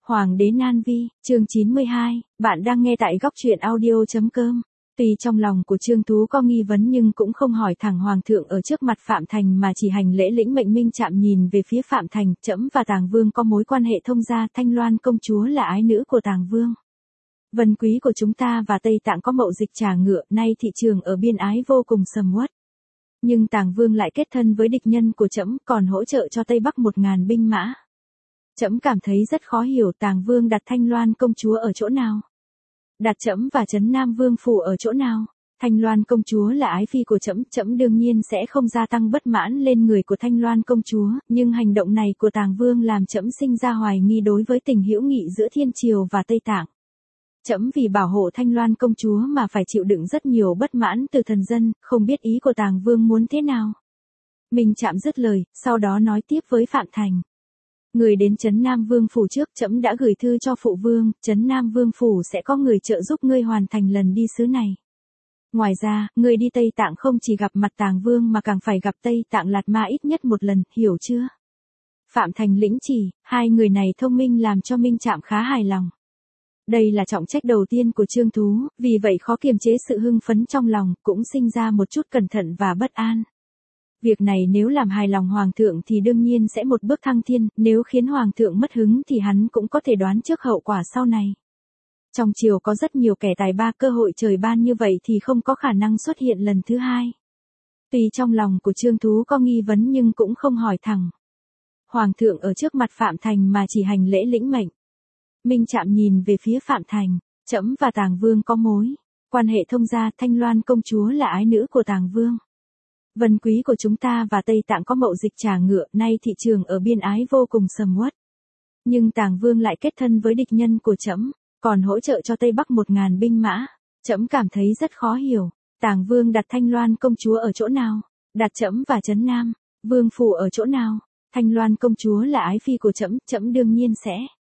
Hoàng đế Nan Vi, chương 92, bạn đang nghe tại góc truyện audio.com. Tuy trong lòng của Trương Tú có nghi vấn nhưng cũng không hỏi thẳng Hoàng thượng ở trước mặt Phạm Thành mà chỉ hành lễ lĩnh mệnh. Minh Trạm nhìn về phía Phạm Thành, trẫm và Tàng Vương có mối quan hệ thông gia, Thanh Loan công chúa là ái nữ của Tàng Vương. Vân quý của chúng ta và Tây Tạng có mậu dịch trà ngựa, nay thị trường ở biên ái vô cùng sầm uất. Nhưng Tàng Vương lại kết thân với địch nhân của trẫm, còn hỗ trợ cho Tây Bắc 1000 binh mã. Trẫm cảm thấy rất khó hiểu Tàng Vương đặt Thanh Loan công chúa ở chỗ nào. Đặt trẫm và Trấn Nam Vương phủ ở chỗ nào. Thanh Loan công chúa là ái phi của trẫm, trẫm đương nhiên sẽ không gia tăng bất mãn lên người của Thanh Loan công chúa, nhưng hành động này của Tàng Vương làm trẫm sinh ra hoài nghi đối với tình hữu nghị giữa Thiên Triều và Tây Tạng. Trẫm vì bảo hộ Thanh Loan công chúa mà phải chịu đựng rất nhiều bất mãn từ thần dân, không biết ý của Tàng Vương muốn thế nào. Minh Trạm dứt lời, sau đó nói tiếp với Phạm Thành. Người đến Trấn Nam Vương phủ trước, trẫm đã gửi thư cho phụ vương, Trấn Nam Vương phủ sẽ có người trợ giúp ngươi hoàn thành lần đi sứ này. Ngoài ra, ngươi đi Tây Tạng không chỉ gặp mặt Tàng Vương mà càng phải gặp Tây Tạng Lạt Ma ít nhất một lần, hiểu chưa? Phạm Thành lĩnh chỉ, hai người này thông minh làm cho Minh Trạm khá hài lòng. Đây là trọng trách đầu tiên của Trương Tú, vì vậy khó kiềm chế sự hưng phấn trong lòng, cũng sinh ra một chút cẩn thận và bất an. Việc này nếu làm hài lòng Hoàng thượng thì đương nhiên sẽ một bước thăng thiên, nếu khiến Hoàng thượng mất hứng thì hắn cũng có thể đoán trước hậu quả sau này. Trong triều có rất nhiều kẻ tài ba, cơ hội trời ban như vậy thì không có khả năng xuất hiện lần thứ hai. Tuy trong lòng của Trương Tú có nghi vấn nhưng cũng không hỏi thẳng. Hoàng thượng ở trước mặt Phạm Thành mà chỉ hành lễ lĩnh mệnh. Minh Trạm nhìn về phía Phạm Thành, trẫm và Tàng Vương có mối quan hệ thông gia, Thanh Loan công chúa là ái nữ của Tàng Vương. Vân quý của chúng ta và Tây Tạng có mậu dịch trà ngựa, nay thị trường ở biên ái vô cùng sầm uất. Nhưng Tàng Vương lại kết thân với địch nhân của trẫm, còn hỗ trợ cho Tây Bắc 1000 binh mã. Trẫm cảm thấy rất khó hiểu, Tàng Vương đặt Thanh Loan công chúa ở chỗ nào? Đặt trẫm và Trấn Nam Vương phủ ở chỗ nào? Thanh Loan công chúa là ái phi của trẫm, trẫm đương nhiên sẽ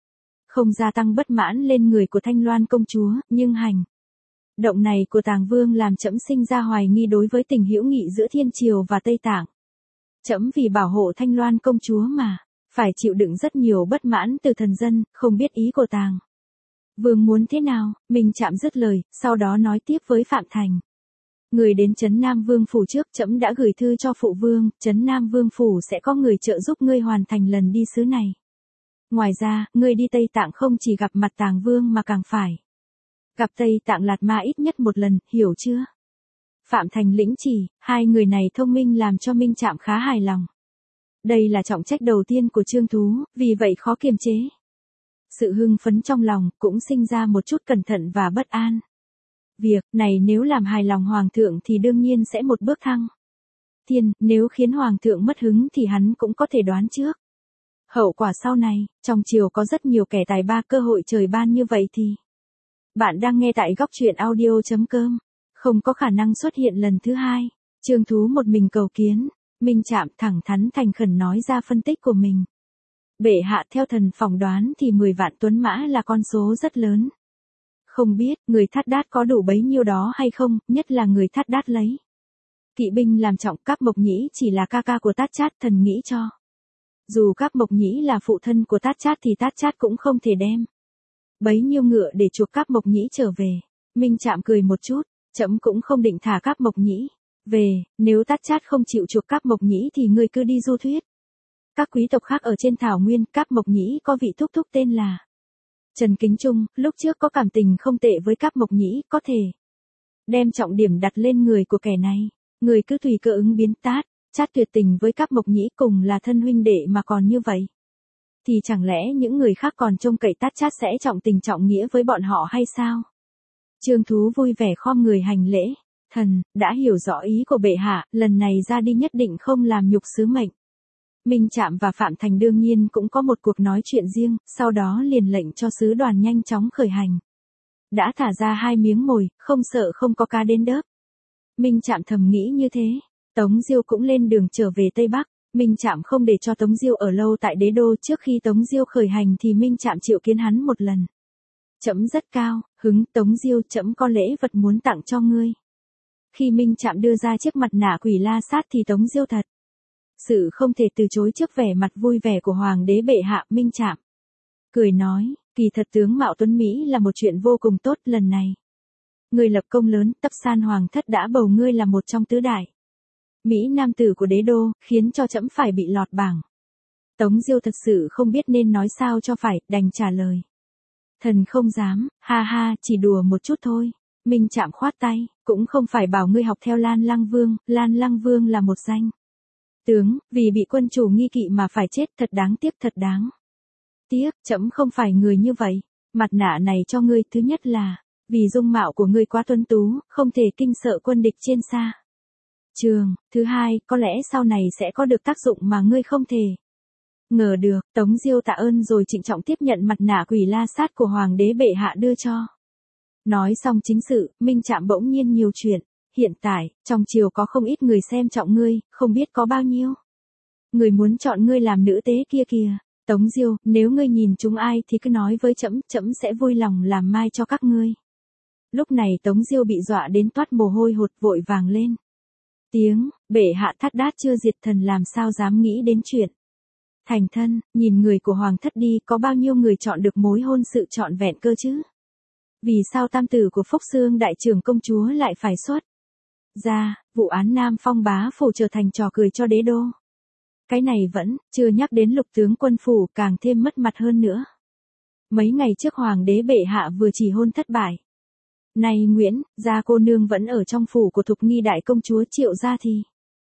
không gia tăng bất mãn lên người của Thanh Loan công chúa, nhưng hành động này của Tàng Vương làm trẫm sinh ra hoài nghi đối với tình hữu nghị giữa Thiên Triều và Tây Tạng. Trẫm vì bảo hộ Thanh Loan công chúa mà phải chịu đựng rất nhiều bất mãn từ thần dân, không biết ý của Tàng Vương muốn thế nào. Minh Trạm dứt lời, sau đó nói tiếp với Phạm Thành. Người đến Trấn Nam Vương phủ trước, trẫm đã gửi thư cho phụ vương, Trấn Nam Vương phủ sẽ có người trợ giúp ngươi hoàn thành lần đi sứ này. Ngoài ra, ngươi đi Tây Tạng không chỉ gặp mặt Tàng Vương mà càng phải gặp Tây Tạng Lạt Ma ít nhất một lần, hiểu chưa? Phạm Thành lĩnh chỉ, hai người này thông minh làm cho Minh Trạm khá hài lòng. Đây là trọng trách đầu tiên của Trương Tú, vì vậy khó kiềm chế. Sự hưng phấn trong lòng cũng sinh ra một chút cẩn thận và bất an. Việc này nếu làm hài lòng Hoàng thượng thì đương nhiên sẽ một bước thăng thiên, nếu khiến Hoàng thượng mất hứng thì hắn cũng có thể đoán trước hậu quả sau này. Trong triều có rất nhiều kẻ tài ba, cơ hội trời ban như vậy thì bạn đang nghe tại góc truyện audio.com. Không có khả năng xuất hiện lần thứ hai. Trương Tú một mình cầu kiến. Minh Trạm thẳng thắn thành khẩn nói ra phân tích của mình. Bệ hạ, theo thần phỏng đoán thì 10 vạn tuấn mã là con số rất lớn. Không biết người Thát Đát có đủ bấy nhiêu đó hay không, nhất là người Thát Đát lấy kỵ binh làm trọng. Cáp Mộc Nhĩ chỉ là ca ca của Tát Chát, thần nghĩ cho dù Cáp Mộc Nhĩ là phụ thân của Tát Chát thì Tát Chát cũng không thể đem bấy nhiêu ngựa để chuộc Cáp Mộc Nhĩ trở về. Minh Trạm cười một chút, trẫm cũng không định thả Cáp Mộc Nhĩ về, nếu Tát Chát không chịu chuộc Cáp Mộc Nhĩ thì ngươi cứ đi du thuyết. Các quý tộc khác ở trên thảo nguyên, Cáp Mộc Nhĩ có vị thúc thúc tên là Trần Kính Trung, lúc trước có cảm tình không tệ với Cáp Mộc Nhĩ, có thể đem trọng điểm đặt lên người của kẻ này. Người cứ tùy cơ ứng biến. Tát Chát tuyệt tình với Cáp Mộc Nhĩ, cùng là thân huynh đệ mà còn như vậy thì chẳng lẽ những người khác còn trông cậy Tát Chát sẽ trọng tình trọng nghĩa với bọn họ hay sao? Trương Tú vui vẻ khom người hành lễ. Thần đã hiểu rõ ý của bệ hạ, lần này ra đi nhất định không làm nhục sứ mệnh. Minh Trạm và Phạm Thành đương nhiên cũng có một cuộc nói chuyện riêng, sau đó liền lệnh cho sứ đoàn nhanh chóng khởi hành. Đã thả ra 2 miếng mồi, không sợ không có cá đến đớp. Minh Trạm thầm nghĩ như thế. Tống Diêu cũng lên đường trở về Tây Bắc. Minh Trạm không để cho Tống Diêu ở lâu tại đế đô, trước khi Tống Diêu khởi hành thì Minh Trạm triệu kiến hắn một lần. Trẫm rất cao hứng, Tống Diêu, trẫm có lễ vật muốn tặng cho ngươi. Khi Minh Trạm đưa ra chiếc mặt nạ quỷ la sát thì Tống Diêu thật sự không thể từ chối trước vẻ mặt vui vẻ của Hoàng đế bệ hạ. Minh Trạm cười nói, kỳ thật tướng mạo tuấn Mỹ là một chuyện vô cùng tốt lần này. Ngươi lập công lớn, Tấp San Hoàng thất đã bầu ngươi là một trong tứ đại Mỹ nam tử của đế đô, khiến cho trẫm phải bị lọt bảng. Tống Diêu thật sự không biết nên nói sao cho phải, đành trả lời. Thần không dám, ha ha, chỉ đùa một chút thôi. Minh Trạm khoát tay, cũng không phải bảo ngươi học theo Lan Lăng Vương là một danh tướng, vì bị quân chủ nghi kỵ mà phải chết, thật đáng tiếc, thật đáng tiếc, trẫm không phải người như vậy. Mặt nạ này cho ngươi, thứ nhất là, vì dung mạo của ngươi quá tuấn tú, không thể kinh sợ quân địch trên xa trường, thứ hai, có lẽ sau này sẽ có được tác dụng mà ngươi không thể ngờ được. Tống Diêu tạ ơn rồi trịnh trọng tiếp nhận mặt nạ quỷ la sát của hoàng đế bệ hạ đưa cho. Nói xong chính sự, Minh Trạm bỗng nhiên nhiều chuyện. Hiện tại, trong triều có không ít người xem trọng ngươi, không biết có bao nhiêu người muốn chọn ngươi làm nữ tế kia kìa. Tống Diêu, nếu ngươi nhìn chúng ai thì cứ nói với trẫm, trẫm sẽ vui lòng làm mai cho các ngươi. Lúc này Tống Diêu bị dọa đến toát mồ hôi hột, vội vàng lên tiếng, bệ hạ thác đát chưa diệt thần làm sao dám nghĩ đến chuyện thành thân. Nhìn người của hoàng thất đi, có bao nhiêu người chọn được mối hôn sự trọn vẹn cơ chứ? Vì sao tam tử của Phúc Xương đại trưởng công chúa lại phải xuất ra, vụ án Nam Phong bá phủ trở thành trò cười cho đế đô? Cái này vẫn chưa nhắc đến Lục tướng quân phủ, càng thêm mất mặt hơn nữa. Mấy ngày trước hoàng đế bệ hạ vừa chỉ hôn thất bại. Này Nguyễn, gia cô nương vẫn ở trong phủ của Thục Nghi đại công chúa Triệu gia thì.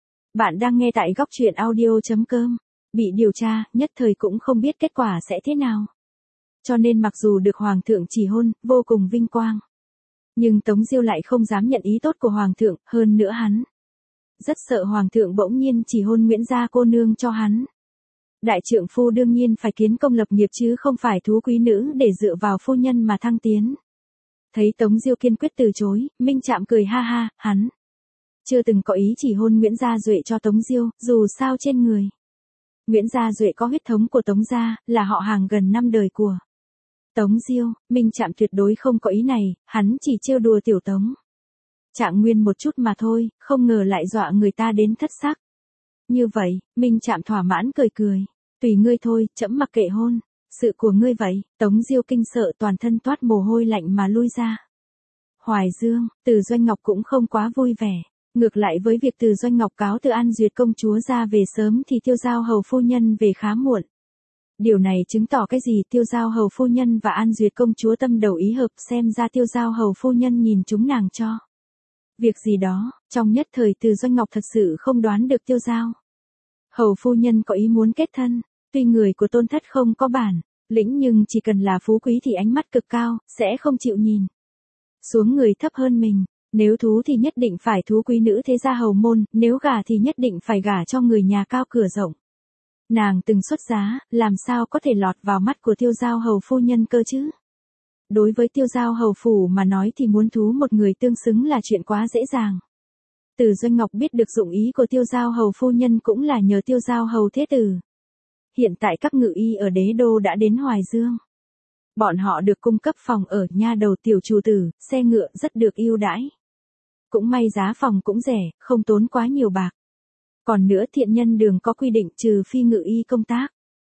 Bạn đang nghe tại góc truyện audio.com. Bị điều tra, nhất thời cũng không biết kết quả sẽ thế nào. Cho nên mặc dù được hoàng thượng chỉ hôn, vô cùng vinh quang. Nhưng Tống Diêu lại không dám nhận ý tốt của hoàng thượng, hơn nữa hắn rất sợ hoàng thượng bỗng nhiên chỉ hôn Nguyễn gia cô nương cho hắn. Đại trượng phu đương nhiên phải kiến công lập nghiệp chứ không phải thú quý nữ để dựa vào phu nhân mà thăng tiến. Thấy Tống Diêu kiên quyết từ chối, Minh Trạm cười ha ha, hắn chưa từng có ý chỉ hôn Nguyễn Gia Duệ cho Tống Diêu, dù sao trên người Nguyễn Gia Duệ có huyết thống của Tống gia, là họ hàng gần 5 đời của Tống Diêu. Minh Trạm tuyệt đối không có ý này, hắn chỉ trêu đùa tiểu Tống Trạng Nguyên một chút mà thôi, không ngờ lại dọa người ta đến thất sắc. Như vậy, Minh Trạm thỏa mãn cười cười, tùy ngươi thôi, trẫm mặc kệ hôn sự của ngươi vậy. Tống Diêu kinh sợ toàn thân toát mồ hôi lạnh mà lui ra. Hoài Dương, Từ Doanh Ngọc cũng không quá vui vẻ. Ngược lại với việc Từ Doanh Ngọc cáo từ An Duyệt công chúa ra về sớm thì Tiêu Giao hầu phu nhân về khá muộn. Điều này chứng tỏ cái gì? Tiêu Giao hầu phu nhân và An Duyệt công chúa tâm đầu ý hợp, xem ra Tiêu Giao hầu phu nhân nhìn chúng nàng cho việc gì đó. Trong nhất thời Từ Doanh Ngọc thật sự không đoán được Tiêu Giao hầu phu nhân có ý muốn kết thân. Tuy người của Tôn thất không có bản lĩnh nhưng chỉ cần là phú quý thì ánh mắt cực cao, sẽ không chịu nhìn xuống người thấp hơn mình. Nếu thú thì nhất định phải thú quý nữ thế gia hầu môn, nếu gả thì nhất định phải gả cho người nhà cao cửa rộng. Nàng từng xuất giá, làm sao có thể lọt vào mắt của Tiêu Giao hầu phu nhân cơ chứ? Đối với Tiêu Giao hầu phủ mà nói thì muốn thú một người tương xứng là chuyện quá dễ dàng. Từ Doanh Ngọc biết được dụng ý của Tiêu Giao hầu phu nhân cũng là nhờ Tiêu Giao hầu thế tử. Hiện tại các ngự y ở đế đô đã đến Hoài Dương. Bọn họ được cung cấp phòng ở, nha đầu tiểu chủ tử, xe ngựa rất được ưu đãi. Cũng may giá phòng cũng rẻ, không tốn quá nhiều bạc. Còn nữa Thiện Nhân Đường có quy định trừ phi ngự y công tác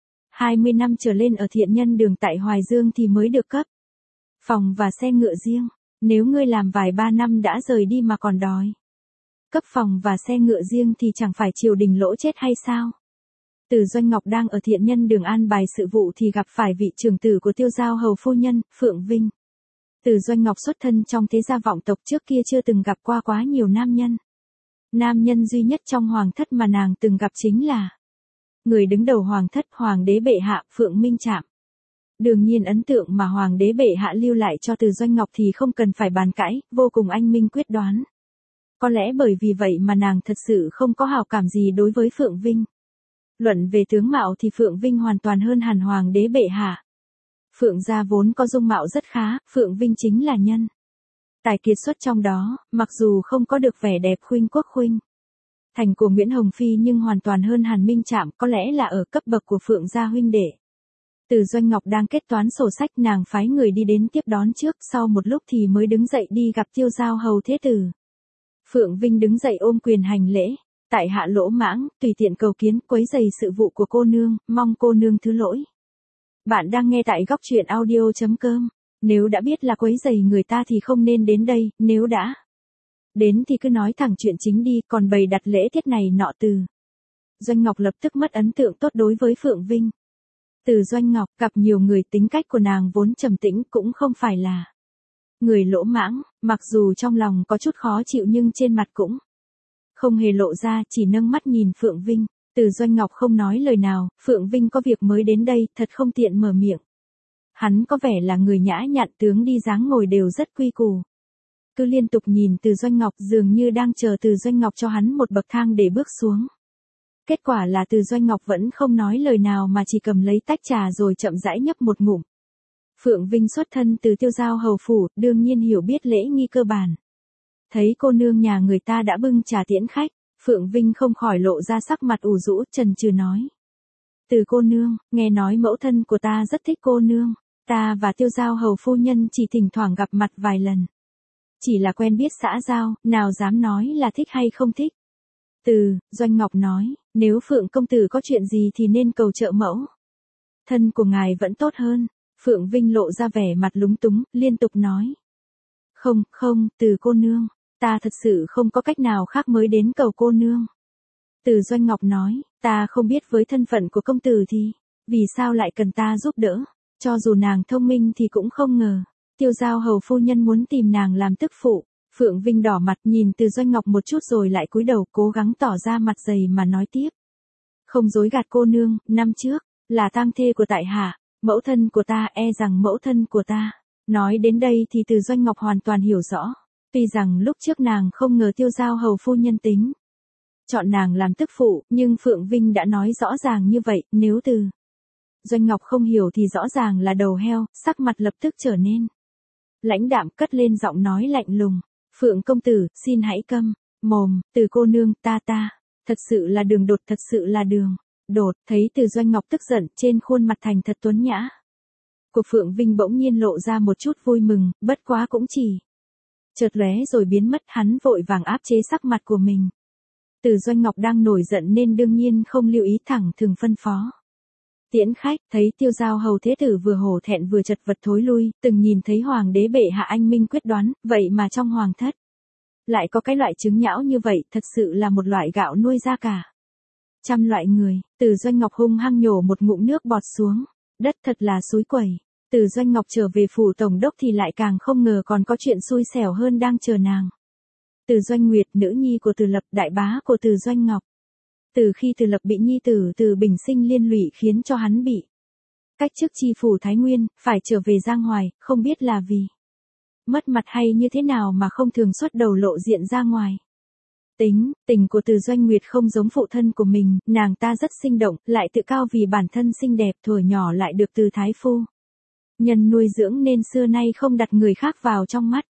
20 năm trở lên ở Thiện Nhân Đường tại Hoài Dương thì mới được cấp phòng và xe ngựa riêng. Nếu ngươi làm vài 3 năm đã rời đi mà còn đòi cấp phòng và xe ngựa riêng thì chẳng phải triều đình lỗ chết hay sao? Từ Doanh Ngọc đang ở Thiện Nhân Đường an bài sự vụ thì gặp phải vị trưởng tử của Tiêu Giao hầu phu nhân, Phượng Vinh. Từ Doanh Ngọc xuất thân trong thế gia vọng tộc, trước kia chưa từng gặp qua quá nhiều nam nhân. Nam nhân duy nhất trong hoàng thất mà nàng từng gặp chính là người đứng đầu hoàng thất, hoàng đế bệ hạ, Phượng Minh Trạm. Đương nhiên ấn tượng mà hoàng đế bệ hạ lưu lại cho Từ Doanh Ngọc thì không cần phải bàn cãi, vô cùng anh minh quyết đoán. Có lẽ bởi vì vậy mà nàng thật sự không có hảo cảm gì đối với Phượng Vinh. Luận về tướng mạo thì Phượng Vinh hoàn toàn hơn hẳn hoàng đế bệ hạ. Phượng gia vốn có dung mạo rất khá, Phượng Vinh chính là nhân tài kiệt xuất trong đó, mặc dù không có được vẻ đẹp khuynh quốc khuynh thành của Nguyễn Hồng Phi nhưng hoàn toàn hơn hẳn Minh Trạm, có lẽ là ở cấp bậc của Phượng gia huynh đệ. Từ Doanh Ngọc đang kết toán sổ sách, nàng phái người đi đến tiếp đón trước, sau một lúc thì mới đứng dậy đi gặp Tiêu Giao hầu thế tử. Phượng Vinh đứng dậy ôm quyền hành lễ. Tại hạ lỗ mãng, tùy tiện cầu kiến, quấy rầy sự vụ của cô nương, mong cô nương thứ lỗi. Bạn đang nghe tại góc truyện audio.com. Nếu đã biết là quấy rầy người ta thì không nên đến đây, nếu đã đến thì cứ nói thẳng chuyện chính đi, còn bày đặt lễ tiết này nọ từ. Doanh Ngọc lập tức mất ấn tượng tốt đối với Phượng Vinh. Từ Doanh Ngọc gặp nhiều người, tính cách của nàng vốn trầm tĩnh, cũng không phải là người lỗ mãng, mặc dù trong lòng có chút khó chịu nhưng trên mặt cũng không hề lộ ra, chỉ nâng mắt nhìn Phượng Vinh. Từ Doanh Ngọc không nói lời nào, Phượng Vinh có việc mới đến đây, thật không tiện mở miệng. Hắn có vẻ là người nhã nhặn, tướng đi dáng ngồi đều rất quy củ. Cứ liên tục nhìn Từ Doanh Ngọc, dường như đang chờ Từ Doanh Ngọc cho hắn một bậc thang để bước xuống. Kết quả là Từ Doanh Ngọc vẫn không nói lời nào mà chỉ cầm lấy tách trà rồi chậm rãi nhấp một ngụm. Phượng Vinh xuất thân từ Tiêu Giao hầu phủ, đương nhiên hiểu biết lễ nghi cơ bản. Thấy cô nương nhà người ta đã bưng trà tiễn khách, Phượng Vinh không khỏi lộ ra sắc mặt ủ rũ, chần chừ nói. Từ cô nương, nghe nói mẫu thân của ta rất thích cô nương, ta và Tiêu Giao hầu phu nhân chỉ thỉnh thoảng gặp mặt vài lần. Chỉ là quen biết xã giao, nào dám nói là thích hay không thích. Từ Doanh Ngọc nói, nếu Phượng công tử có chuyện gì thì nên cầu trợ mẫu thân của ngài vẫn tốt hơn. Phượng Vinh lộ ra vẻ mặt lúng túng, liên tục nói. Không, Từ cô nương, ta thật sự không có cách nào khác mới đến cầu cô nương. Từ Doanh Ngọc nói, ta không biết với thân phận của công tử thì, vì sao lại cần ta giúp đỡ, cho dù nàng thông minh thì cũng không ngờ. Tiêu Giao hầu phu nhân muốn tìm nàng làm tức phụ. Phượng Vinh đỏ mặt nhìn Từ Doanh Ngọc một chút rồi lại cúi đầu cố gắng tỏ ra mặt dày mà nói tiếp. Không dối gạt cô nương, năm trước, là tang thê của tại hạ, mẫu thân của ta e rằng mẫu thân của ta. Nói đến đây thì Từ Doanh Ngọc hoàn toàn hiểu rõ. Tuy rằng lúc trước nàng không ngờ Tiêu Giao hầu phu nhân tính chọn nàng làm tức phụ, nhưng Phượng Vinh đã nói rõ ràng như vậy, nếu Từ Doanh Ngọc không hiểu thì rõ ràng là đầu heo, sắc mặt lập tức trở nên lãnh đạm, cất lên giọng nói lạnh lùng. Phượng công tử, xin hãy câm mồm. Từ cô nương, ta thật sự là đường đột, thật sự là đường đột. Thấy Từ Doanh Ngọc tức giận, trên khuôn mặt thành thật tuấn nhã của Phượng Vinh bỗng nhiên lộ ra một chút vui mừng, bất quá cũng chỉ chợt lóe rồi biến mất. Hắn vội vàng áp chế sắc mặt của mình. Từ Doanh Ngọc đang nổi giận nên đương nhiên không lưu ý, thẳng thừng phân phó. Tiễn khách, thấy Tiêu Giao hầu thế tử vừa hổ thẹn vừa chật vật thối lui, từng nhìn thấy hoàng đế bệ hạ anh minh quyết đoán, vậy mà trong hoàng thất lại có cái loại trứng nhão như vậy, thật sự là một loại gạo nuôi ra cả trăm loại người. Từ Doanh Ngọc hung hăng nhổ một ngụm nước bọt xuống đất, thật là xúi quẩy. Từ Doanh Ngọc trở về phủ tổng đốc thì lại càng không ngờ còn có chuyện xui xẻo hơn đang chờ nàng. Từ Doanh Nguyệt, nữ nhi của Từ Lập, đại bá của Từ Doanh Ngọc. Từ khi Từ Lập bị nhi tử Từ Bình Sinh liên lụy khiến cho hắn bị cách chức chi phủ Thái Nguyên, phải trở về Giang Hoài, không biết là vì mất mặt hay như thế nào mà không thường xuất đầu lộ diện ra ngoài. Tình của Từ Doanh Nguyệt không giống phụ thân của mình, nàng ta rất sinh động, lại tự cao vì bản thân xinh đẹp, thuở nhỏ lại được Từ thái phu nhân nuôi dưỡng nên xưa nay không đặt người khác vào trong mắt.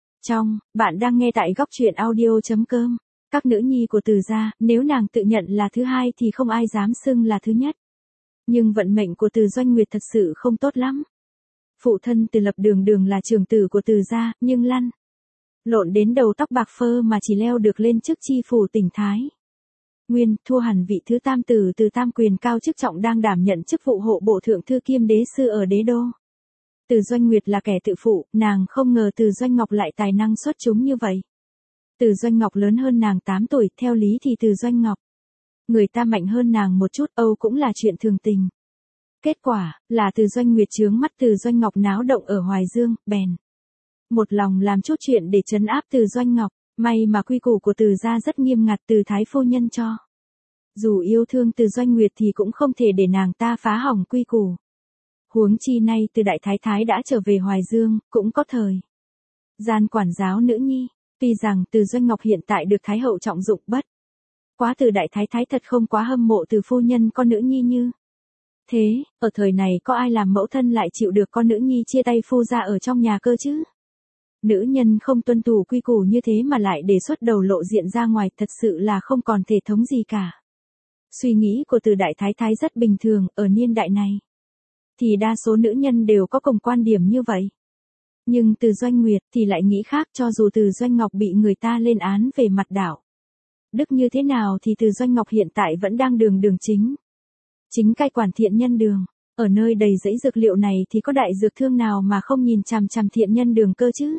Bạn đang nghe tại góc truyện audio.com. Các nữ nhi của Từ gia, nếu nàng tự nhận là thứ hai thì không ai dám xưng là thứ nhất. Nhưng vận mệnh của Từ Doanh Nguyệt thật sự không tốt lắm. Phụ thân Từ Lập đường đường là trưởng tử của Từ gia, nhưng lăn lộn đến đầu tóc bạc phơ mà chỉ leo được lên chức chi phủ tỉnh Thái Nguyên, thua hẳn vị thứ tam tử Từ Tam quyền cao chức trọng đang đảm nhận chức vụ hộ bộ thượng thư kiêm đế sư ở đế đô. Từ Doanh Nguyệt là kẻ tự phụ, nàng không ngờ Từ Doanh Ngọc lại tài năng xuất chúng như vậy. Từ Doanh Ngọc lớn hơn nàng 8 tuổi, theo lý thì Từ Doanh Ngọc người ta mạnh hơn nàng một chút, cũng là chuyện thường tình. Kết quả là Từ Doanh Nguyệt chướng mắt Từ Doanh Ngọc náo động ở Hoài Dương, bèn một lòng làm chút chuyện để trấn áp Từ Doanh Ngọc. May mà quy củ của Từ gia rất nghiêm ngặt, Từ thái phu nhân cho dù yêu thương Từ Doanh Nguyệt thì cũng không thể để nàng ta phá hỏng quy củ. Huống chi nay Từ đại thái thái đã trở về Hoài Dương, cũng có thời gian quản giáo nữ nhi. Tuy rằng Từ Doanh Ngọc hiện tại được Thái hậu trọng dụng, bất quá Từ đại thái thái thật không quá hâm mộ Từ phu nhân con nữ nhi như thế. Ở thời này có ai làm mẫu thân lại chịu được con nữ nhi chia tay phu ra ở trong nhà cơ chứ? Nữ nhân không tuân thủ quy củ như thế mà lại để xuất đầu lộ diện ra ngoài, thật sự là không còn thể thống gì cả. Suy nghĩ của Từ đại thái thái rất bình thường, ở niên đại này thì đa số nữ nhân đều có cùng quan điểm như vậy. Nhưng Từ Doanh Nguyệt thì lại nghĩ khác, cho dù Từ Doanh Ngọc bị người ta lên án về mặt đạo đức như thế nào thì Từ Doanh Ngọc hiện tại vẫn đang đường chính cai quản thiện nhân đường. Ở nơi đầy rẫy dược liệu này thì có đại dược thương nào mà không nhìn chằm chằm thiện nhân Đường cơ chứ?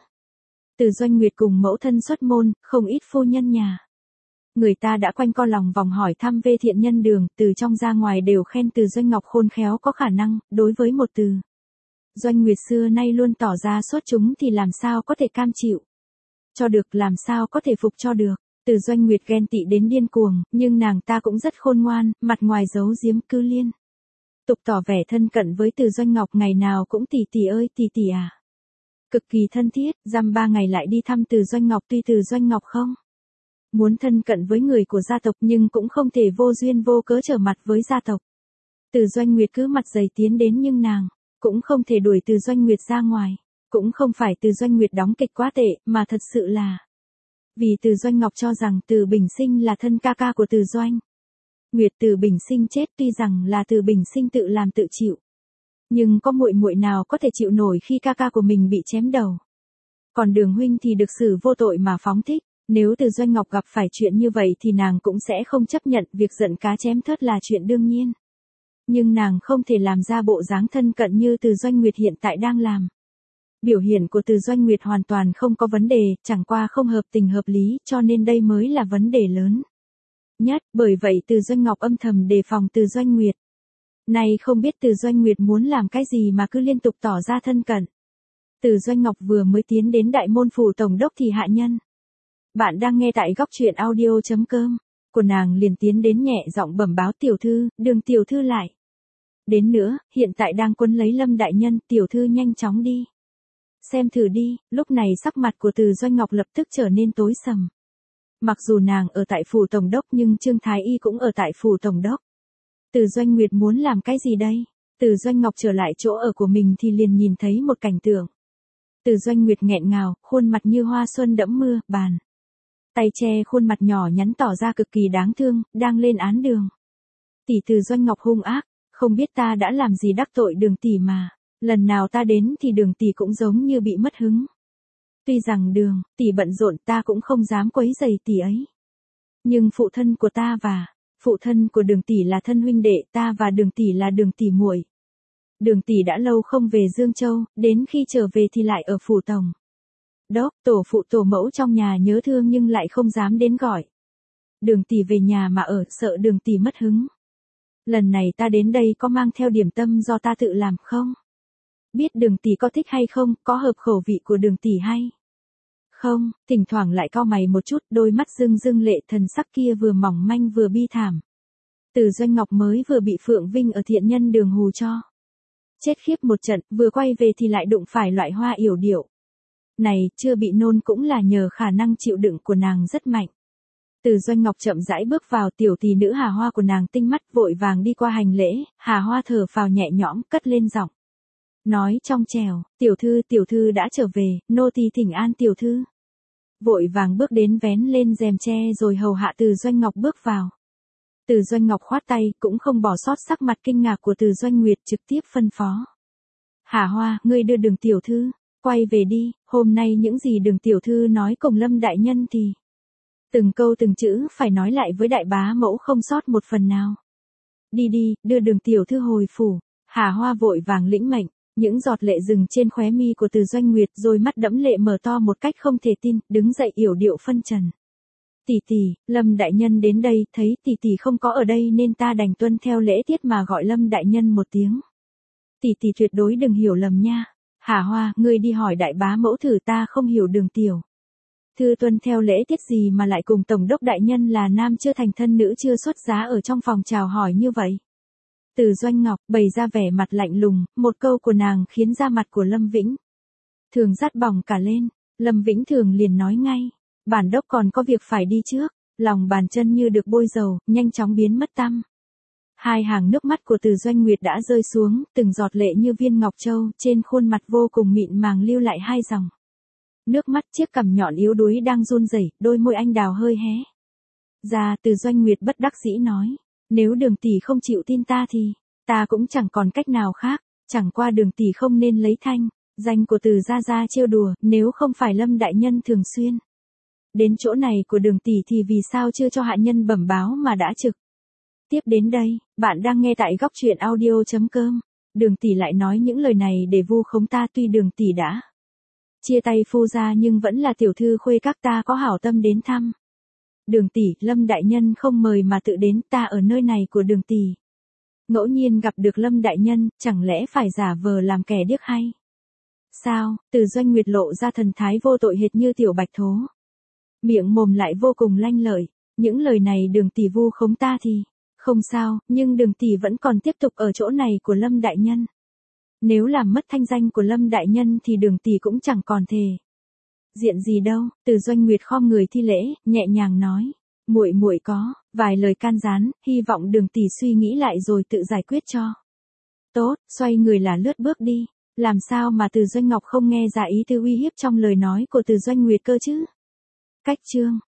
Từ Doanh Nguyệt cùng mẫu thân xuất môn, không ít phu nhân nhà. Người ta đã quanh co lòng vòng hỏi thăm về thiện nhân Đường, từ trong ra ngoài đều khen Từ Doanh Ngọc khôn khéo có khả năng, đối với một Từ Doanh Nguyệt xưa nay luôn tỏ ra xuất chúng thì làm sao có thể cam chịu cho được, làm sao có thể phục cho được. Từ Doanh Nguyệt ghen tị đến điên cuồng, nhưng nàng ta cũng rất khôn ngoan, mặt ngoài giấu giếm cứ liên tục tỏ vẻ thân cận với Từ Doanh Ngọc, ngày nào cũng tỷ tỷ ơi tỷ tỷ à. Cực kỳ thân thiết, dăm 3 ngày lại đi thăm Từ Doanh Ngọc, tuy Từ Doanh Ngọc không muốn thân cận với người của gia tộc nhưng cũng không thể vô duyên vô cớ trở mặt với gia tộc. Từ Doanh Nguyệt cứ mặt dày tiến đến nhưng nàng cũng không thể đuổi Từ Doanh Nguyệt ra ngoài. Cũng không phải Từ Doanh Nguyệt đóng kịch quá tệ, mà thật sự là vì Từ Doanh Ngọc cho rằng Từ Bình Sinh là thân ca ca của Từ Doanh Nguyệt. Từ Bình Sinh chết tuy rằng là Từ Bình Sinh tự làm tự chịu, nhưng có muội muội nào có thể chịu nổi khi ca ca của mình bị chém đầu. Còn Đường huynh thì được xử vô tội mà phóng thích. Nếu Từ Doanh Ngọc gặp phải chuyện như vậy thì nàng cũng sẽ không chấp nhận, việc giận cá chém thớt là chuyện đương nhiên. Nhưng nàng không thể làm ra bộ dáng thân cận như Từ Doanh Nguyệt hiện tại đang làm. Biểu hiện của Từ Doanh Nguyệt hoàn toàn không có vấn đề, chẳng qua không hợp tình hợp lý, cho nên đây mới là vấn đề lớn nhất. Bởi vậy Từ Doanh Ngọc âm thầm đề phòng Từ Doanh Nguyệt. Này không biết Từ Doanh Nguyệt muốn làm cái gì mà cứ liên tục tỏ ra thân cận. Từ Doanh Ngọc vừa mới tiến đến đại môn phủ tổng đốc thì hạ nhân bạn đang nghe tại góc truyện audio.com của nàng liền tiến đến nhẹ giọng bẩm báo tiểu thư, Đường tiểu thư lại đến nữa, hiện tại đang quấn lấy Lâm đại nhân, tiểu thư nhanh chóng đi xem thử đi. Lúc này sắc mặt của Từ Doanh Ngọc lập tức trở nên tối sầm. Mặc dù nàng ở tại phủ tổng đốc nhưng Trương Thái Y cũng ở tại phủ tổng đốc. Từ Doanh Nguyệt muốn làm cái gì đây? Từ Doanh Ngọc trở lại chỗ ở của mình thì liền nhìn thấy một cảnh tượng. Từ Doanh Nguyệt nghẹn ngào, khuôn mặt như hoa xuân đẫm mưa, bàn tay che khuôn mặt nhỏ nhắn tỏ ra cực kỳ đáng thương, đang lên án Đường tỷ. Từ Doanh Ngọc hung ác, không biết ta đã làm gì đắc tội Đường tỷ mà. Lần nào ta đến thì Đường tỷ cũng giống như bị mất hứng. Tuy rằng Đường tỷ bận rộn ta cũng không dám quấy rầy tỷ ấy. Nhưng phụ thân của ta và phụ thân của Đường tỷ là thân huynh đệ, ta và Đường tỷ là Đường tỷ muội. Đường tỷ đã lâu không về Dương Châu, đến khi trở về thì lại ở phủ tổng đốc, tổ phụ tổ mẫu trong nhà nhớ thương nhưng lại không dám đến gọi Đường tỷ về nhà mà ở, sợ Đường tỷ mất hứng. Lần này ta đến đây có mang theo điểm tâm do ta tự làm không? Biết Đường tỷ có thích hay không, có hợp khẩu vị của Đường tỷ hay không? Thỉnh thoảng lại cau mày một chút, đôi mắt rưng rưng lệ, thần sắc kia vừa mỏng manh vừa bi thảm. Từ Doanh Ngọc mới vừa bị Phượng Vinh ở thiện nhân Đường hù cho chết khiếp một trận, vừa quay về thì lại đụng phải loại hoa yểu điệu này, chưa bị nôn cũng là nhờ khả năng chịu đựng của nàng rất mạnh. Từ Doanh Ngọc chậm rãi bước vào, tiểu tỷ nữ Hà Hoa của nàng tinh mắt vội vàng đi qua hành lễ. Hà Hoa thở phào nhẹ nhõm, cất lên giọng nói trong trẻo, tiểu thư đã trở về, nô tỳ thỉnh an tiểu thư. Vội vàng bước đến vén lên rèm tre rồi hầu hạ Từ Doanh Ngọc bước vào. Từ Doanh Ngọc khoát tay, cũng không bỏ sót sắc mặt kinh ngạc của Từ Doanh Nguyệt, trực tiếp phân phó. Hà Hoa, ngươi đưa Đường tiểu thư quay về đi, hôm nay những gì Đường tiểu thư nói cùng Lâm đại nhân thì từng câu từng chữ phải nói lại với đại bá mẫu không sót một phần nào. Đi đi, đưa Đường tiểu thư hồi phủ. Hà Hoa vội vàng lĩnh mệnh, những giọt lệ dừng trên khóe mi của Từ Doanh Nguyệt, rồi mắt đẫm lệ mở to một cách không thể tin, đứng dậy yểu điệu phân trần. Tỷ tỷ, Lâm đại nhân đến đây, thấy tỷ tỷ không có ở đây nên ta đành tuân theo lễ tiết mà gọi Lâm đại nhân một tiếng. Tỷ tỷ tuyệt đối đừng hiểu lầm nha. Hà Hoa, ngươi đi hỏi đại bá mẫu thử, ta không hiểu Đường tiểu thư tuân theo lễ tiết gì mà lại cùng tổng đốc đại nhân là nam chưa thành thân nữ chưa xuất giá ở trong phòng chào hỏi như vậy. Từ Doanh Ngọc bày ra vẻ mặt lạnh lùng, một câu của nàng khiến da mặt của Lâm Vĩnh Thường rát bỏng cả lên. Lâm Vĩnh Thường liền nói ngay, bản đốc còn có việc phải đi trước. Lòng bàn chân như được bôi dầu, nhanh chóng biến mất tăm. Hai hàng nước mắt của Từ Doanh Nguyệt đã rơi xuống, từng giọt lệ như viên ngọc châu, trên khuôn mặt vô cùng mịn màng lưu lại hai dòng nước mắt. Chiếc cằm nhọn yếu đuối đang run rẩy, đôi môi anh đào hơi hé ra. Từ Doanh Nguyệt bất đắc dĩ nói, nếu Đường tỷ không chịu tin ta thì ta cũng chẳng còn cách nào khác. Chẳng qua Đường tỷ không nên lấy thanh danh của Từ gia gia trêu đùa, nếu không phải Lâm đại nhân thường xuyên đến chỗ này của Đường tỷ thì vì sao chưa cho hạ nhân bẩm báo mà đã trực tiếp đến đây. Bạn đang nghe tại góc truyện audio.com Đường tỷ lại nói những lời này để vu khống ta, tuy Đường tỷ đã chia tay Phu gia nhưng vẫn là tiểu thư khuê các ta có hảo tâm đến thăm. Đường tỷ, Lâm đại nhân không mời mà tự đến, ta ở nơi này của Đường tỷ. Ngẫu nhiên gặp được Lâm đại nhân, chẳng lẽ phải giả vờ làm kẻ điếc hay? Sao? Từ Doanh Nguyệt lộ ra thần thái vô tội hệt như tiểu bạch thố. Miệng mồm lại vô cùng lanh lợi, những lời này Đường tỷ vu khống ta thì không sao, nhưng Đường tỷ vẫn còn tiếp tục ở chỗ này của Lâm đại nhân. Nếu làm mất thanh danh của Lâm đại nhân thì Đường tỷ cũng chẳng còn thề diện gì đâu. Từ Doanh Nguyệt khom người thi lễ, nhẹ nhàng nói, muội có vài lời can gián, hy vọng Đường tỷ suy nghĩ lại rồi tự giải quyết cho tốt. Xoay người là lướt bước đi. Làm sao mà Từ Doanh Ngọc không nghe ra ý tư uy hiếp trong lời nói của Từ Doanh Nguyệt cơ chứ? Cách chương